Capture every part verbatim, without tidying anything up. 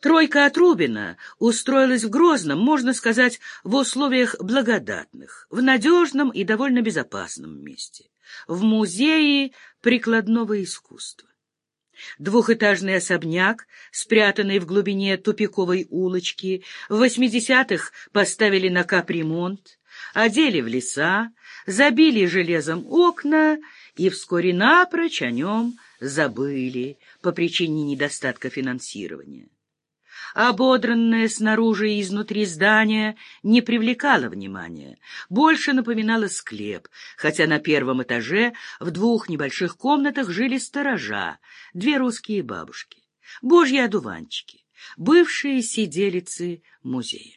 Тройка Отрубина устроилась в Грозном, можно сказать, в условиях благодатных, в надежном и довольно безопасном месте, в музее прикладного искусства. Двухэтажный особняк, спрятанный в глубине тупиковой улочки, в восьмидесятых поставили на капремонт, одели в леса, забили железом окна и вскоре напрочь о нем забыли по причине недостатка финансирования. Ободранное снаружи и изнутри здание не привлекало внимания, больше напоминало склеп, хотя на первом этаже в двух небольших комнатах жили сторожа, две русские бабушки, божьи одуванчики, бывшие сиделицы музея.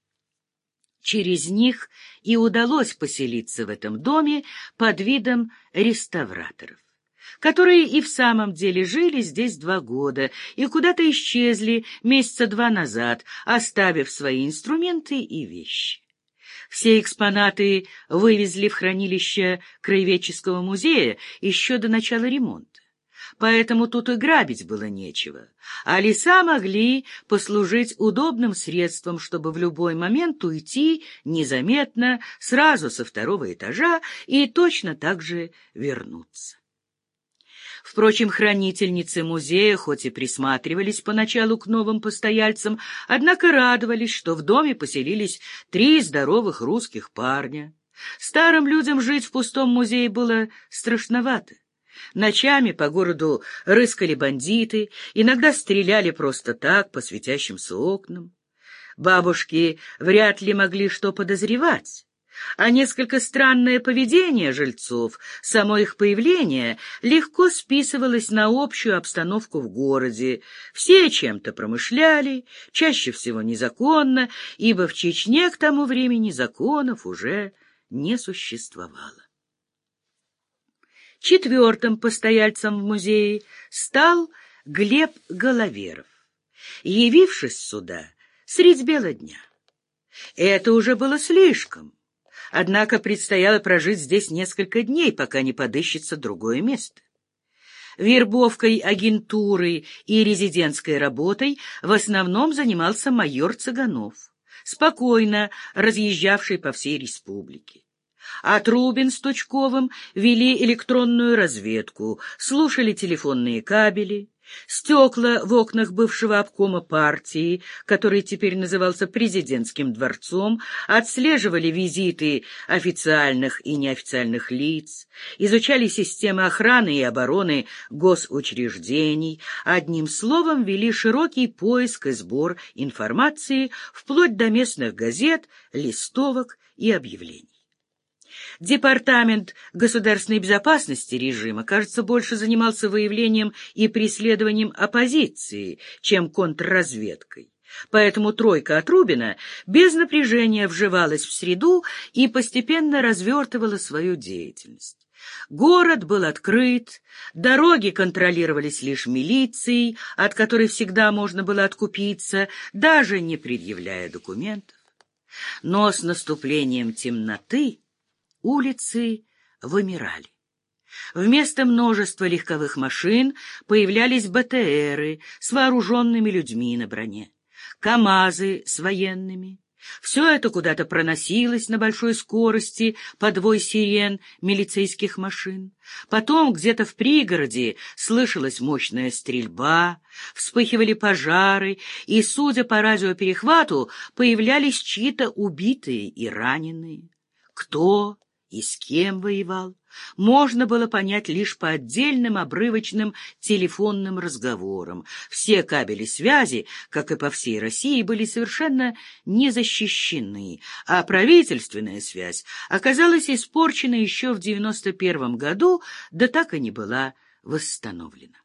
Через них и удалось поселиться в этом доме под видом реставраторов, которые и в самом деле жили здесь два года и куда-то исчезли месяца два назад, оставив свои инструменты и вещи. Все экспонаты вывезли в хранилище Краеведческого музея еще до начала ремонта, поэтому тут и грабить было нечего, а леса могли послужить удобным средством, чтобы в любой момент уйти незаметно сразу со второго этажа и точно так же вернуться. Впрочем, хранительницы музея хоть и присматривались поначалу к новым постояльцам, однако радовались, что в доме поселились три здоровых русских парня. Старым людям жить в пустом музее было страшновато. Ночами по городу рыскали бандиты, иногда стреляли просто так по светящимся окнам. Бабушки вряд ли могли что подозревать, а несколько странное поведение жильцов, само их появление, легко списывалось на общую обстановку в городе. Все чем-то промышляли, чаще всего незаконно, ибо в Чечне к тому времени законов уже не существовало. Четвертым постояльцем в музее стал Глеб Головеров, явившись сюда средь бела дня. Это уже было слишком. Однако предстояло прожить здесь несколько дней, пока не подыщется другое место. Вербовкой, агентурой и резидентской работой в основном занимался майор Цыганов, спокойно разъезжавший по всей республике. Отрубин с Тучковым вели электронную разведку, слушали телефонные кабели, стекла в окнах бывшего обкома партии, который теперь назывался Президентским дворцом, отслеживали визиты официальных и неофициальных лиц, изучали системы охраны и обороны госучреждений, одним словом вели широкий поиск и сбор информации вплоть до местных газет, листовок и объявлений. Департамент государственной безопасности режима, кажется, больше занимался выявлением и преследованием оппозиции, чем контрразведкой. Поэтому тройка Отрубина без напряжения вживалась в среду и постепенно развертывала свою деятельность. Город был открыт, дороги контролировались лишь милицией, от которой всегда можно было откупиться, даже не предъявляя документов. Но с наступлением темноты улицы вымирали. Вместо множества легковых машин появлялись БТРы с вооруженными людьми на броне, КАМАЗы с военными. Все это куда-то проносилось на большой скорости под вой сирен милицейских машин. Потом где-то в пригороде слышалась мощная стрельба, вспыхивали пожары, и, судя по радиоперехвату, появлялись чьи-то убитые и раненые. Кто и с кем воевал, можно было понять лишь по отдельным обрывочным телефонным разговорам. Все кабели связи, как и по всей России, были совершенно не защищены, а правительственная связь оказалась испорчена еще в девяносто первом году, да так и не была восстановлена.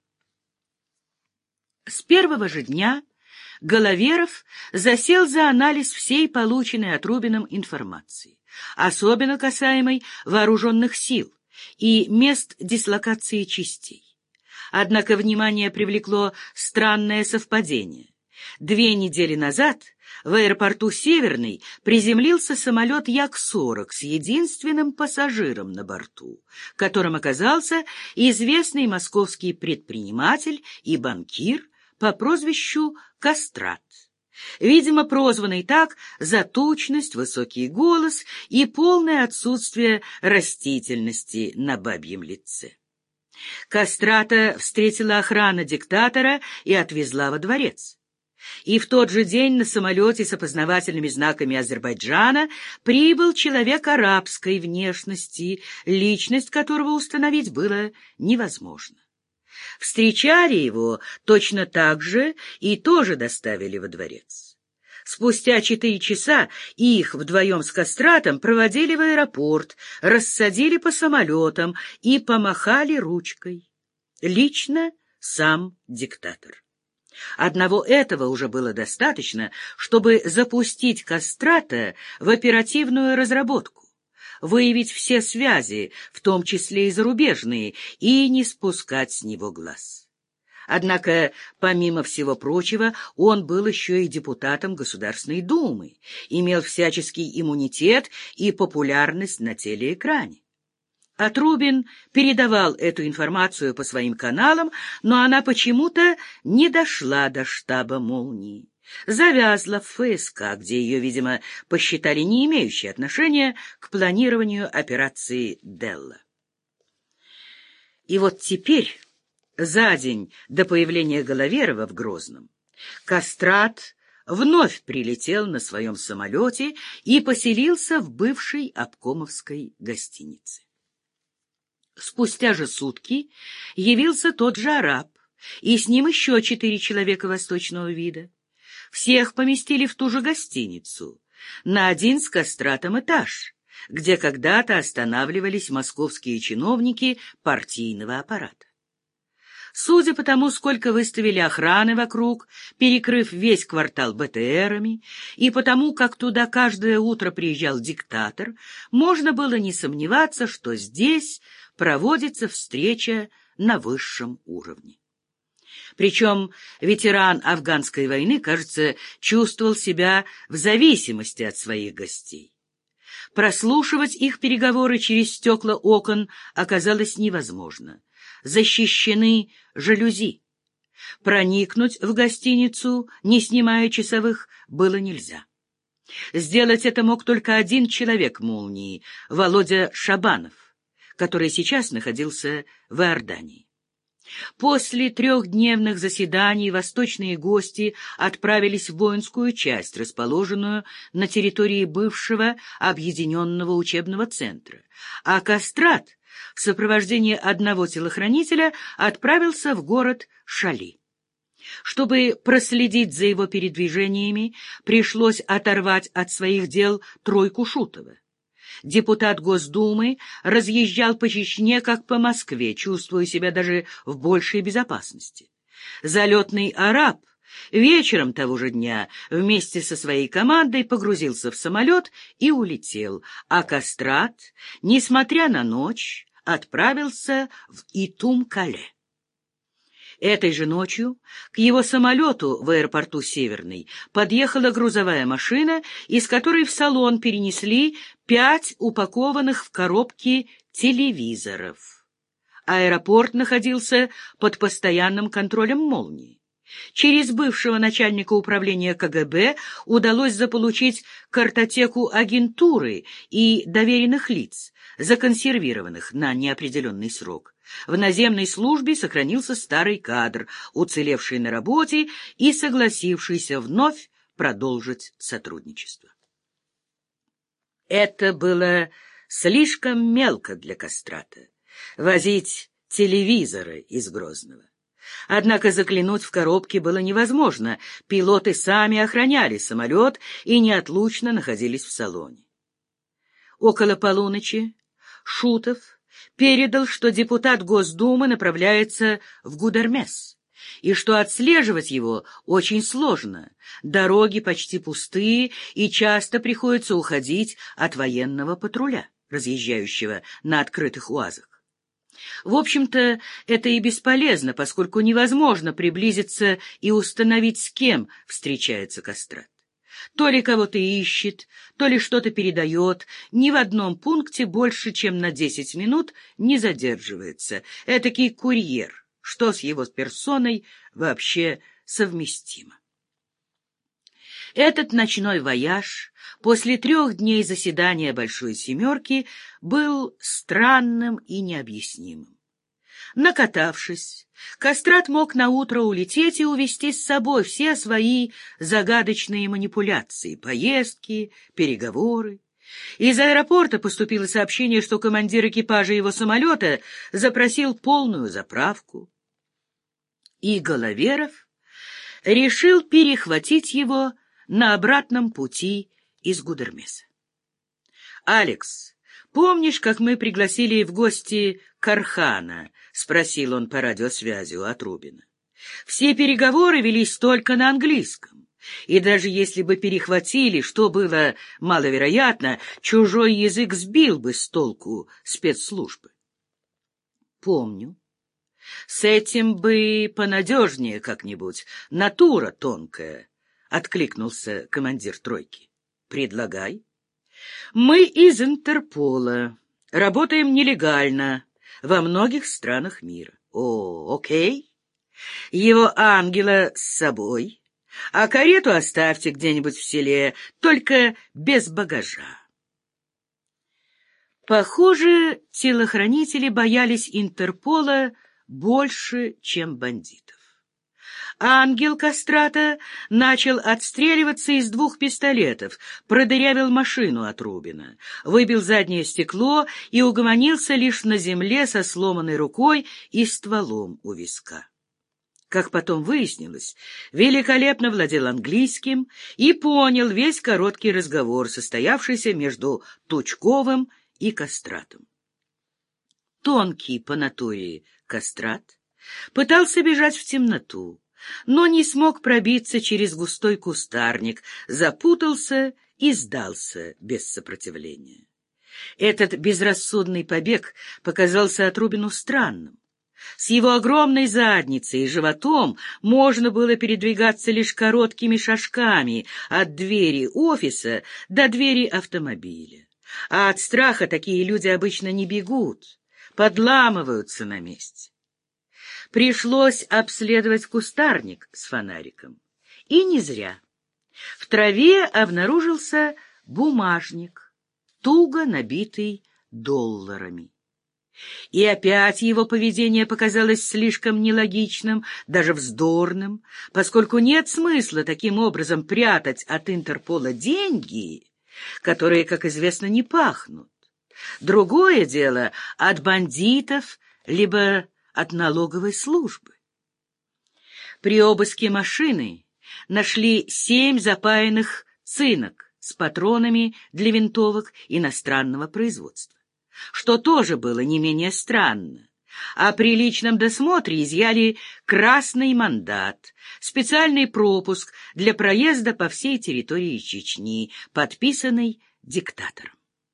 С первого же дня Головеров засел за анализ всей полученной Отрубиным информации, особенно касаемой вооруженных сил и мест дислокации частей. Однако внимание привлекло странное совпадение. Две недели назад в аэропорту Северный приземлился самолет Як сорок с единственным пассажиром на борту, которым оказался известный московский предприниматель и банкир по прозвищу Кастрат, видимо, прозванный так за тучность, высокий голос и полное отсутствие растительности на бабьем лице. Кастрата встретила охрана диктатора и отвезла во дворец. И в тот же день на самолете с опознавательными знаками Азербайджана прибыл человек арабской внешности, личность которого установить было невозможно. Встречали его точно так же и тоже доставили во дворец. Спустя четыре часа их вдвоем с Кастратом проводили в аэропорт, рассадили по самолетам и помахали ручкой. Лично сам диктатор. Одного этого уже было достаточно, чтобы запустить Кастрата в оперативную разработку, выявить все связи, в том числе и зарубежные, и не спускать с него глаз. Однако, помимо всего прочего, он был еще и депутатом Государственной Думы, имел всяческий иммунитет и популярность на телеэкране. А Трубин передавал эту информацию по своим каналам, но она почему-то не дошла до штаба «Молнии». Завязла в ФСК, где ее, видимо, посчитали не имеющей отношения к планированию операции «Делла». И вот теперь, за день до появления Головерова в Грозном, Кастрат вновь прилетел на своем самолете и поселился в бывшей обкомовской гостинице. Спустя же сутки явился тот же араб, и с ним еще четыре человека восточного вида. Всех поместили в ту же гостиницу, на один с Кастратом этаж, где когда-то останавливались московские чиновники партийного аппарата. Судя по тому, сколько выставили охраны вокруг, перекрыв весь квартал БТРами, и потому, как туда каждое утро приезжал диктатор, можно было не сомневаться, что здесь проводится встреча на высшем уровне. Причем ветеран афганской войны, кажется, чувствовал себя в зависимости от своих гостей. Прослушивать их переговоры через стекла окон оказалось невозможно. Защищены жалюзи. Проникнуть в гостиницу, не снимая часовых, было нельзя. Сделать это мог только один человек «Молнии» — Володя Шабанов, который сейчас находился в Иордании. После трехдневных заседаний восточные гости отправились в воинскую часть, расположенную на территории бывшего объединенного учебного центра, а Кастрат в сопровождении одного телохранителя отправился в город Шали. Чтобы проследить за его передвижениями, пришлось оторвать от своих дел тройку Шутова. Депутат Госдумы разъезжал по Чечне, как по Москве, чувствуя себя даже в большей безопасности. Залетный араб вечером того же дня вместе со своей командой погрузился в самолет и улетел, а Кастрат, несмотря на ночь, отправился в Итум-Кале. Этой же ночью к его самолету в аэропорту Северный подъехала грузовая машина, из которой в салон перенесли пять упакованных в коробки телевизоров. Аэропорт находился под постоянным контролем «Молнии». Через бывшего начальника управления КГБ удалось заполучить картотеку агентуры и доверенных лиц, законсервированных на неопределенный срок. В наземной службе сохранился старый кадр, уцелевший на работе и согласившийся вновь продолжить сотрудничество. Это было слишком мелко для Кастрата — возить телевизоры из Грозного. Однако заглянуть в коробки было невозможно, пилоты сами охраняли самолет и неотлучно находились в салоне. Около полуночи Шутов передал, что депутат Госдумы направляется в Гудермес, и что отслеживать его очень сложно, дороги почти пустые, и часто приходится уходить от военного патруля, разъезжающего на открытых УАЗах. В общем-то, это и бесполезно, поскольку невозможно приблизиться и установить, с кем встречается Кастрат. То ли кого-то ищет, то ли что-то передает, ни в одном пункте больше, чем на десять минут не задерживается. Этакий курьер, что с его персоной вообще совместимо. Этот ночной вояж после трех дней заседания Большой Семерки был странным и необъяснимым. Накатавшись, Кастрат мог наутро улететь и увезти с собой все свои загадочные манипуляции, поездки, переговоры. Из аэропорта поступило сообщение, что командир экипажа его самолета запросил полную заправку. И Головеров решил перехватить его на обратном пути из Гудермеса. «Алекс, помнишь, как мы пригласили в гости Кархана?» — спросил он по радиосвязи у Отрубина. «Все переговоры велись только на английском, и даже если бы перехватили, что было маловероятно, чужой язык сбил бы с толку спецслужбы». «Помню. С этим бы понадежнее как-нибудь, натура тонкая», — откликнулся командир тройки. «Предлагай». «Мы из Интерпола. Работаем нелегально во многих странах мира». «О, окей. Его ангела с собой, а карету оставьте где-нибудь в селе, только без багажа». Похоже, телохранители боялись Интерпола больше, чем бандитов. Ангел Кастрата начал отстреливаться из двух пистолетов, продырявил машину Отрубина, выбил заднее стекло и угомонился лишь на земле со сломанной рукой и стволом у виска. Как потом выяснилось, великолепно владел английским и понял весь короткий разговор, состоявшийся между Тучковым и Кастратом. Тонкий по натуре Кастрат пытался бежать в темноту, но не смог пробиться через густой кустарник, запутался и сдался без сопротивления. Этот безрассудный побег показался Отрубину странным. С его огромной задницей и животом можно было передвигаться лишь короткими шажками от двери офиса до двери автомобиля. А от страха такие люди обычно не бегут, подламываются на месте. Пришлось обследовать кустарник с фонариком. И не зря. В траве обнаружился бумажник, туго набитый долларами. И опять его поведение показалось слишком нелогичным, даже вздорным, поскольку нет смысла таким образом прятать от Интерпола деньги, которые, как известно, не пахнут. Другое дело — от бандитов, либо от налоговой службы. При обыске машины нашли семь запаянных цинок с патронами для винтовок иностранного производства, что тоже было не менее странно. А при личном досмотре изъяли красный мандат, специальный пропуск для проезда по всей территории Чечни, подписанный диктатором.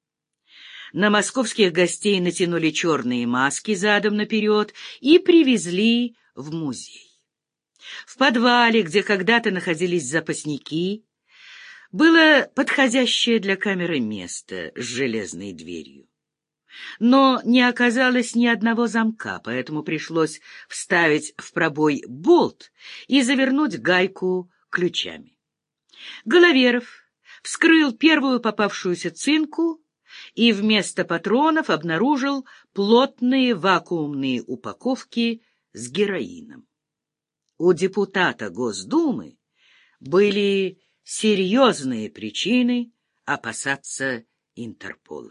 На московских гостей натянули черные маски задом наперед и привезли в музей. В подвале, где когда-то находились запасники, было подходящее для камеры место с железной дверью. Но не оказалось ни одного замка, поэтому пришлось вставить в пробой болт и завернуть гайку ключами. Головеров вскрыл первую попавшуюся цинку и вместо патронов обнаружил плотные вакуумные упаковки с героином. У депутата Госдумы были серьезные причины опасаться Интерпола.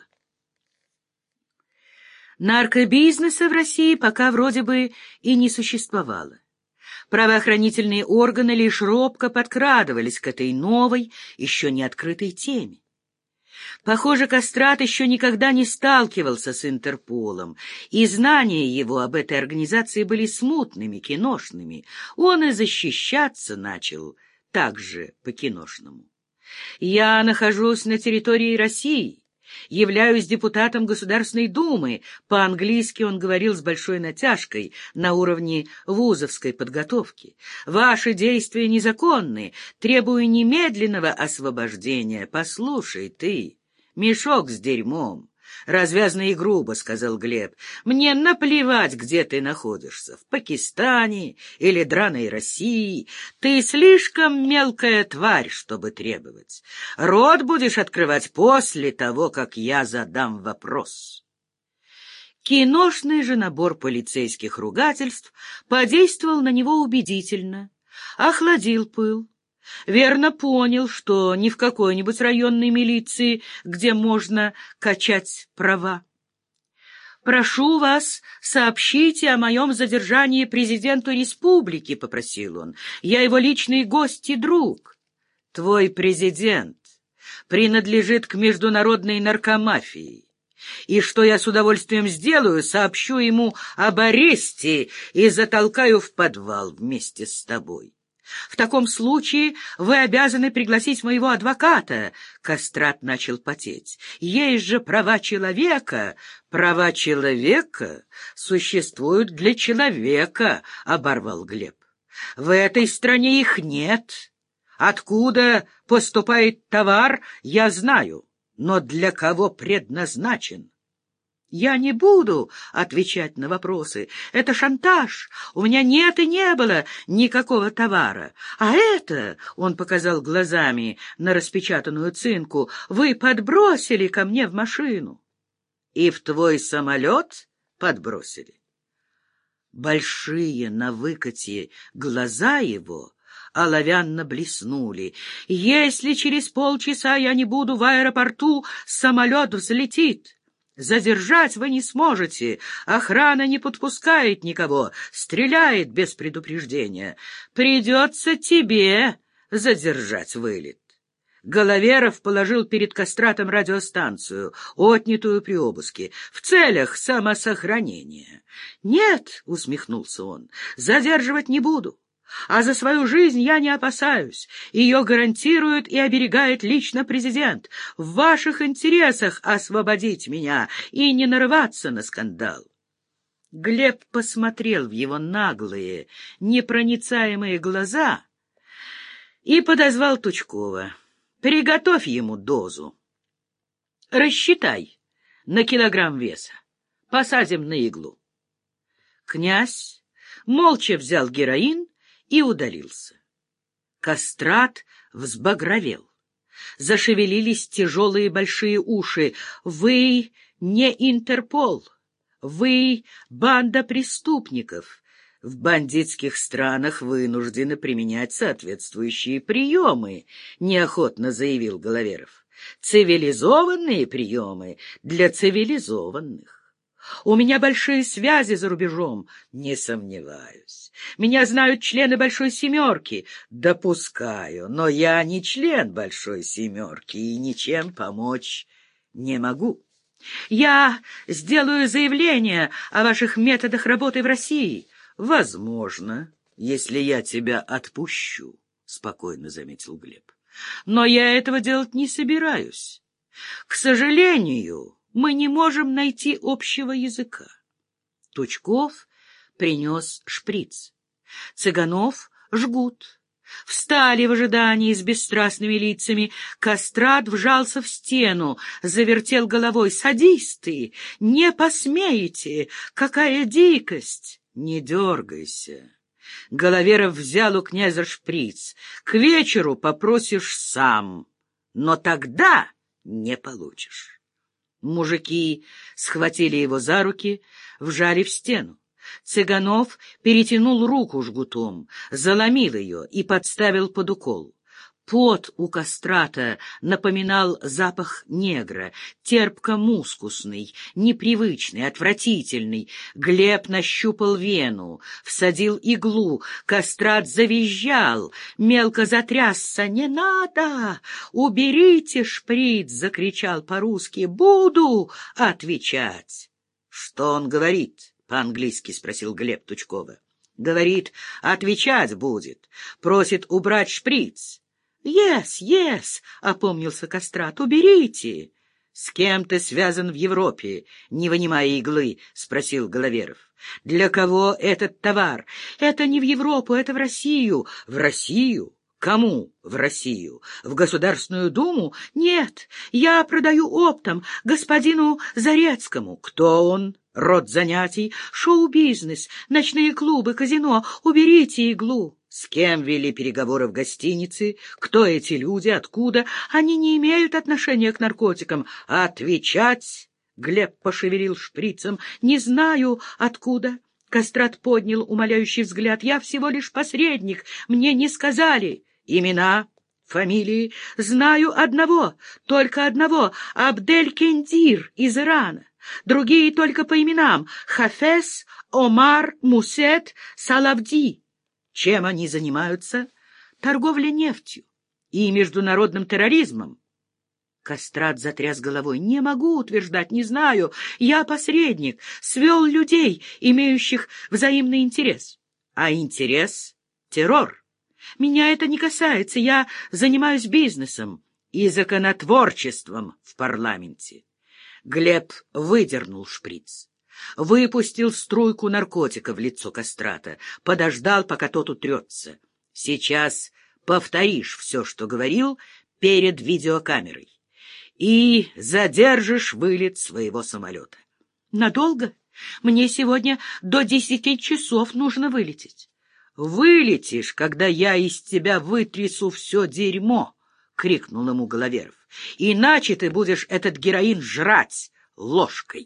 Наркобизнеса в России пока вроде бы и не существовало. Правоохранительные органы лишь робко подкрадывались к этой новой, еще не открытой теме. Похоже, Кастрат еще никогда не сталкивался с Интерполом, и знания его об этой организации были смутными, киношными. Он и защищаться начал так же по-киношному. «Я нахожусь на территории России, являюсь депутатом Государственной Думы», по-английски он говорил с большой натяжкой на уровне вузовской подготовки. «Ваши действия незаконны, требую немедленного освобождения. Послушай ты, мешок с дерьмом, «Развязно и грубо», — сказал Глеб. «Мне наплевать, где ты находишься, в Пакистане или драной России. Ты слишком мелкая тварь, чтобы требовать. Рот будешь открывать после того, как я задам вопрос». Киношный же набор полицейских ругательств подействовал на него убедительно, охладил пыл. Верно понял, что не в какой-нибудь районной милиции, где можно качать права. «Прошу вас, сообщите о моем задержании президенту республики», — попросил он. «Я его личный гость и друг». «Твой президент принадлежит к международной наркомафии, и что я с удовольствием сделаю, сообщу ему об аресте и затолкаю в подвал вместе с тобой. В таком случае вы обязаны пригласить моего адвоката. Кастрат начал потеть. Есть же права человека. Права человека существуют для человека, оборвал Глеб. В этой стране их нет. Откуда поступает товар, я знаю, но для кого предназначен? Я не буду отвечать на вопросы. Это шантаж. У меня нет и не было никакого товара. А это, — он показал глазами на распечатанную цинку, — вы подбросили ко мне в машину. И в твой самолет подбросили. Большие на выкате глаза его оловянно блеснули. Если через полчаса я не буду в аэропорту, самолет взлетит. Задержать вы не сможете, охрана не подпускает никого, стреляет без предупреждения. Придется тебе задержать вылет. Головеров положил перед Кастратом радиостанцию, отнятую при обыске, в целях самосохранения. «Нет», — усмехнулся он, — «задерживать не буду. А за свою жизнь я не опасаюсь. Ее гарантирует и оберегает лично президент. В ваших интересах освободить меня и не нарываться на скандал». Глеб посмотрел в его наглые, непроницаемые глаза и подозвал Тучкова. «Приготовь ему дозу. Рассчитай на килограмм веса. Посадим на иглу». Князь молча взял героин и удалился. Кастрат взбагровел. Зашевелились тяжелые большие уши. «Вы не Интерпол. Вы банда преступников. В бандитских странах вынуждены применять соответствующие приемы», — неохотно заявил Головеров. «Цивилизованные приемы для цивилизованных. У меня большие связи за рубежом, не сомневаюсь. Меня знают члены Большой Семерки. Допускаю, но я не член Большой Семерки и ничем помочь не могу. Я сделаю заявление о ваших методах работы в России». «Возможно, если я тебя отпущу», — спокойно заметил Глеб. «Но я этого делать не собираюсь. К сожалению, мы не можем найти общего языка». Тучков принес шприц. Цыганов — жгут. Встали в ожидании с бесстрастными лицами. Кастрат вжался в стену, завертел головой. «Садисты! Не посмеете! Какая дикость!» «Не дергайся». Головеров взял у князя шприц. «К вечеру попросишь сам, но тогда не получишь». Мужики схватили его за руки, вжали в стену. Цыганов перетянул руку жгутом, заломил ее и подставил под укол. Пот у Кастрата напоминал запах негра, терпко-мускусный, непривычный, отвратительный. Глеб нащупал вену, всадил иглу. Кастрат завизжал, мелко затрясся. «Не надо! Уберите шприц!» — закричал по-русски. «Буду отвечать!» «Что он говорит?» — по-английски спросил Глеб Тучкова. «Говорит, отвечать будет. Просит убрать шприц». «Yes, yes», — опомнился Кастрат, — «уберите». «С кем ты связан в Европе, не вынимая иглы?» — спросил Головеров. «Для кого этот товар?» «Это не в Европу, это в Россию». «В Россию? Кому в Россию? В Государственную Думу? Нет, я продаю оптом господину Зарецкому. Кто он? Род занятий? Шоу-бизнес, ночные клубы, казино. Уберите иглу. С кем вели переговоры в гостинице? Кто эти люди? Откуда? Они не имеют отношения к наркотикам. Отвечать! Глеб пошевелил шприцем. Не знаю, откуда. Кастрат поднял умоляющий взгляд. Я всего лишь посредник. Мне не сказали. Имена, фамилии. Знаю одного, только одного. Абдель-Кендир из Ирана. Другие только по именам. Хафез, Омар, Мусет, Салавди. Чем они занимаются? Торговлей нефтью и международным терроризмом. Кастрат затряс головой. Не могу утверждать, не знаю. Я посредник, свел людей, имеющих взаимный интерес. А интерес — террор. Меня это не касается, я занимаюсь бизнесом и законотворчеством в парламенте. Глеб выдернул шприц, выпустил струйку наркотика в лицо Кастрата, подождал, пока тот утрется. Сейчас повторишь все, что говорил, перед видеокамерой, и задержишь вылет своего самолета. Надолго? Мне сегодня до десяти часов нужно вылететь. «Вылетишь, когда я из тебя вытрясу все дерьмо!» — крикнул ему Головеров. «Иначе ты будешь этот героин жрать ложкой!»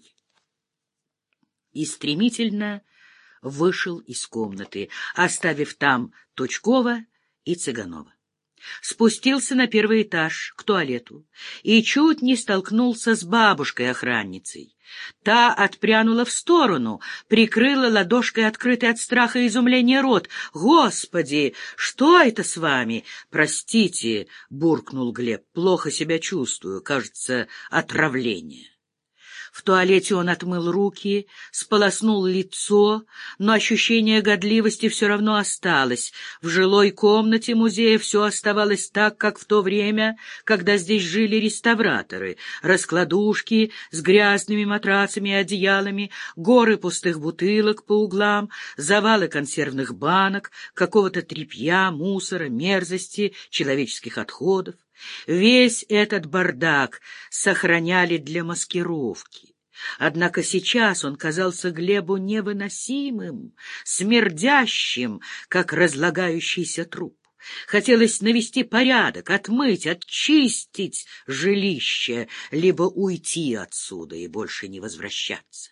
И стремительно вышел из комнаты, оставив там Тучкова и Цыганова. Спустился на первый этаж к туалету и чуть не столкнулся с бабушкой-охранницей. Та отпрянула в сторону, прикрыла ладошкой открытый от страха и изумления рот. «Господи, что это с вами?» «Простите», — буркнул Глеб, — «плохо себя чувствую, кажется, отравление». В туалете он отмыл руки, сполоснул лицо, но ощущение годливости все равно осталось. В жилой комнате музея все оставалось так, как в то время, когда здесь жили реставраторы. Раскладушки с грязными матрацами и одеялами, горы пустых бутылок по углам, завалы консервных банок, какого-то тряпья, мусора, мерзости, человеческих отходов. Весь этот бардак сохраняли для маскировки. Однако сейчас он казался Глебу невыносимым, смердящим, как разлагающийся труп. Хотелось навести порядок, отмыть, очистить жилище, либо уйти отсюда и больше не возвращаться.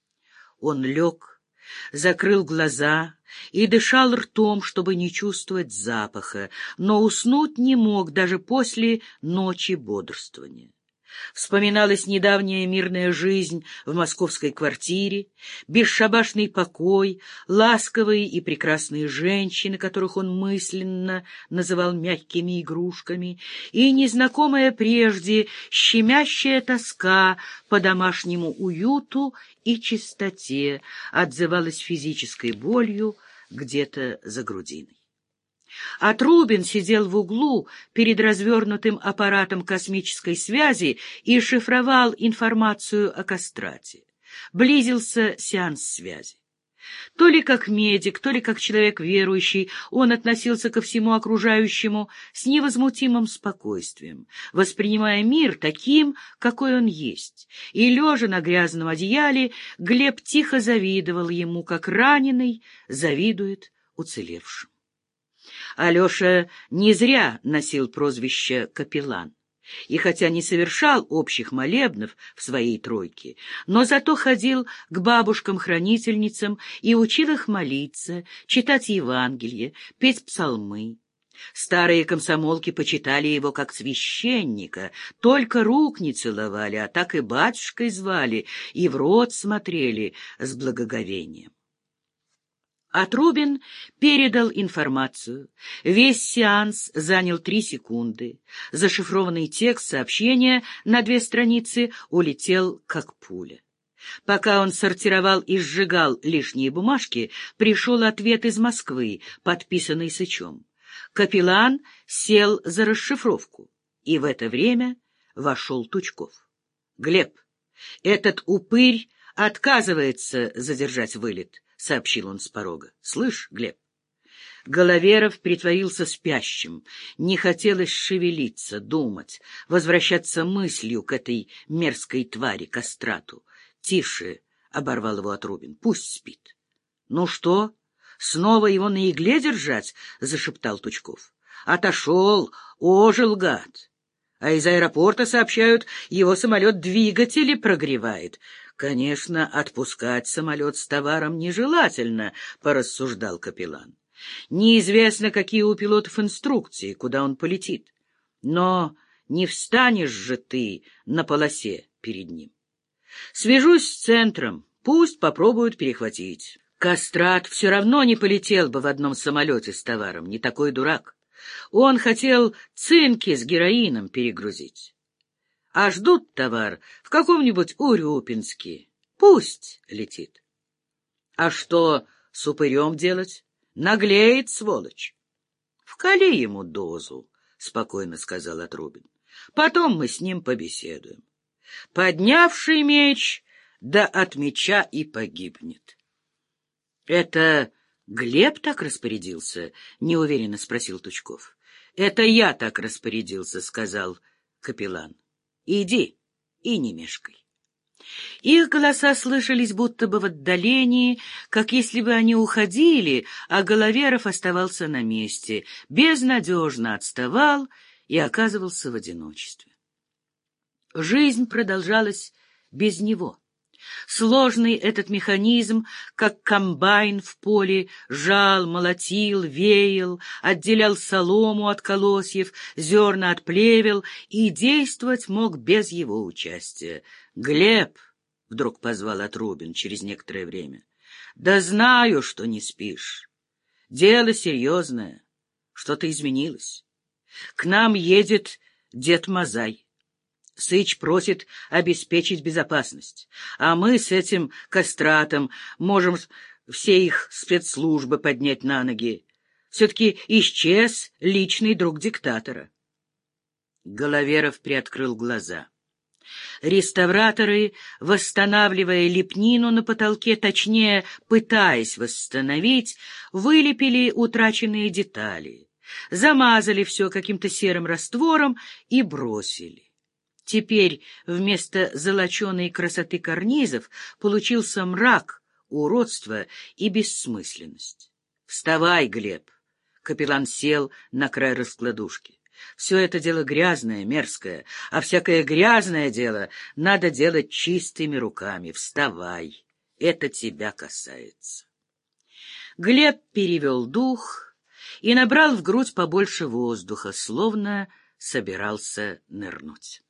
Он лег, закрыл глаза и дышал ртом, чтобы не чувствовать запаха, но уснуть не мог даже после ночи бодрствования. Вспоминалась недавняя мирная жизнь в московской квартире, бесшабашный покой, ласковые и прекрасные женщины, которых он мысленно называл мягкими игрушками, и незнакомая прежде щемящая тоска по домашнему уюту и чистоте отзывалась физической болью где-то за грудиной. А Трубин сидел в углу перед развернутым аппаратом космической связи и шифровал информацию о Кастрате. Близился сеанс связи. То ли как медик, то ли как человек верующий, он относился ко всему окружающему с невозмутимым спокойствием, воспринимая мир таким, какой он есть. И, лежа на грязном одеяле, Глеб тихо завидовал ему, как раненый завидует уцелевшим. Алеша не зря носил прозвище «Капеллан». И хотя не совершал общих молебнов в своей тройке, но зато ходил к бабушкам-хранительницам и учил их молиться, читать Евангелие, петь псалмы. Старые комсомолки почитали его как священника, только рук не целовали, а так и батюшкой звали, и в рот смотрели с благоговением. А Трубин передал информацию. Весь сеанс занял три секунды. Зашифрованный текст сообщения на две страницы улетел как пуля. Пока он сортировал и сжигал лишние бумажки, пришел ответ из Москвы, подписанный Сычом. Капеллан сел за расшифровку, и в это время вошел Тучков. — Глеб, этот упырь отказывается задержать вылет, — сообщил он с порога. — Слышь, Глеб, Головеров притворился спящим. Не хотелось шевелиться, думать, возвращаться мыслью к этой мерзкой твари, кастрату. — Тише! — оборвал его Отрубин. — Пусть спит. — Ну что, снова его на игле держать? — зашептал Тучков. — Отошел, ожил гад. А из аэропорта сообщают, его самолет двигатели прогревает. Конечно, отпускать самолет с товаром нежелательно, — порассуждал капеллан. Неизвестно, какие у пилотов инструкции, куда он полетит. Но не встанешь же ты на полосе перед ним. Свяжусь с центром, пусть попробуют перехватить. Кастрат все равно не полетел бы в одном самолете с товаром, не такой дурак. Он хотел цинки с героином перегрузить. А ждут товар в каком-нибудь Урюпинске. Пусть летит. А что с упырем делать? Наглеет, сволочь. — Вкали ему дозу, — спокойно сказал Отрубин. — Потом мы с ним побеседуем. Поднявший меч, да от меча и погибнет. — Это Глеб так распорядился? — неуверенно спросил Тучков. — Это я так распорядился, — сказал капеллан. — Иди и не мешкай. Их голоса слышались будто бы в отдалении, как если бы они уходили, а Головеров оставался на месте, безнадежно отставал и оказывался в одиночестве. Жизнь продолжалась без него. Сложный этот механизм, как комбайн в поле, жал, молотил, веял, отделял солому от колосьев, зерна от плевел и действовать мог без его участия. — Глеб! — вдруг позвал Отрубин через некоторое время. — Да знаю, что не спишь. Дело серьезное. Что-то изменилось. К нам едет дед Мазай. Сыч просит обеспечить безопасность, а мы с этим кастратом можем все их спецслужбы поднять на ноги. Все-таки исчез личный друг диктатора. Головеров приоткрыл глаза. Реставраторы, восстанавливая лепнину на потолке, точнее, пытаясь восстановить, вылепили утраченные детали, замазали все каким-то серым раствором и бросили. Теперь вместо золоченой красоты карнизов получился мрак, уродство и бессмысленность. — Вставай, Глеб! — капеллан сел на край раскладушки. — Все это дело грязное, мерзкое, а всякое грязное дело надо делать чистыми руками. Вставай! Это тебя касается. Глеб перевел дух и набрал в грудь побольше воздуха, словно собирался нырнуть.